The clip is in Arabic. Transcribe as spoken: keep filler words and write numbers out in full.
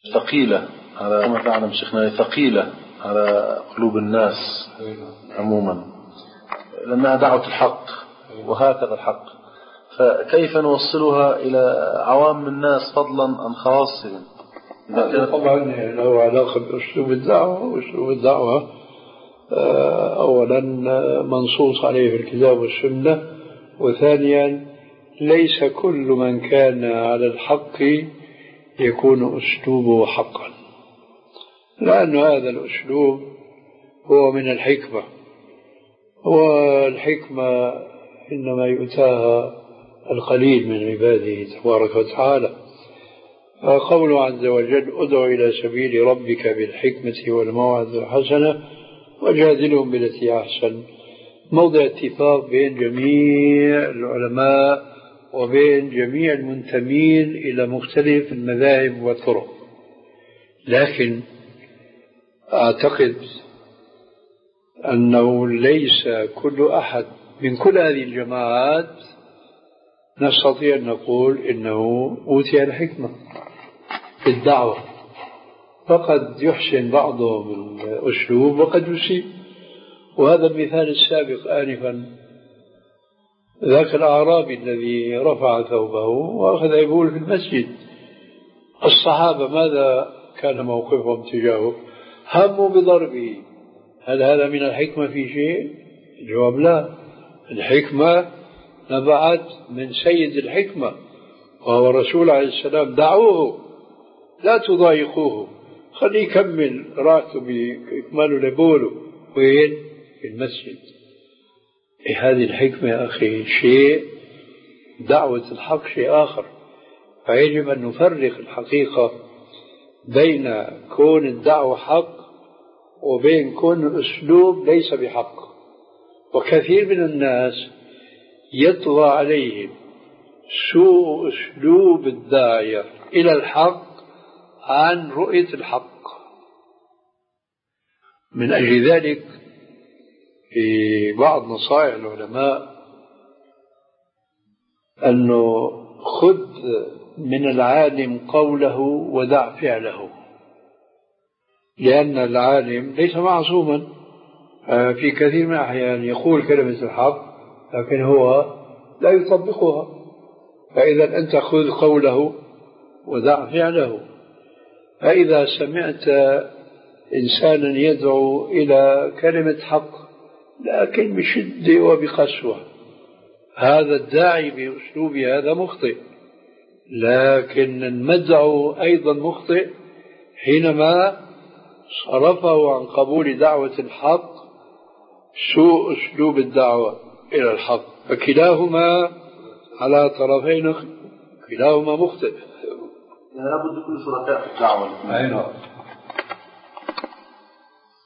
ثقيلة على ما تعلم شيخنا، ثقيلة على قلوب الناس عموما، لأنها دعوة الحق وهكذا الحق، فكيف نوصلها إلى عوام الناس فضلا عن خواصهم؟ طبعا له علاقة بأسلوب الدعوة، وأسلوب الدعوة أولا منصوص عليه في الكتاب والسنة، وثانيا ليس كل من كان على الحق يكون أسلوبه حقا، لأن هذا الأسلوب هو من الحكمة، والحكمة إنما يؤتاها القليل من عباده تبارك وتعالى. فقوله عز وجل ادع إلى سبيل ربك بالحكمة والموعظة الحسنة وجادلهم بالتي أحسن، موضع اتفاق بين جميع العلماء وبين جميع المنتمين إلى مختلف المذاهب والطرق. لكن أعتقد أنه ليس كل أحد من كل هذه الجماعات نستطيع أن نقول إنه أوتي الحكمة في الدعوة، فقد يحسن بعضهم الأسلوب وقد يسيء. وهذا المثال السابق آنفا، ذاك الأعرابي الذي رفع ثوبه وأخذ يبول في المسجد، الصحابة ماذا كان موقفهم تجاهه؟ هموا بضربه. هل هذا من الحكمة في شيء؟ الجواب لا. الحكمة نبعت من سيد الحكمة وهو الرسول عليه السلام، دعوه لا تضايقوه، خليه يكمل راحته بإكماله لبوله وين؟ في المسجد. إيه هذه الحكمة يا أخي؟ شيء، دعوة الحق شيء آخر. فيجب أن نفرق الحقيقة بين كون الدعوة حق وبين كون الأسلوب ليس بحق. وكثير من الناس يطغى عليهم سوء أسلوب الداعية إلى الحق عن رؤية الحق. من أجل ذلك في بعض نصائح العلماء أنه خذ من العالم قوله ودع فعله، لأن العالم ليس معصوما، في كثير من الأحيان يقول كلمة الحق لكن هو لا يطبقها، فإذا أنت خذ قوله ودع فعله. فإذا سمعت إنسانا يدعو إلى كلمة حق لكن بشدة وبقسوة، هذا الداعي بأسلوب هذا مخطئ، لكن المدعو أيضا مخطئ حينما صرفه عن قبول دعوة الحق سوء أسلوب الدعوة إلى الحق، فكلاهما على طرفين كلاهما مخطئ. لابد كل شركاء في الدعوة.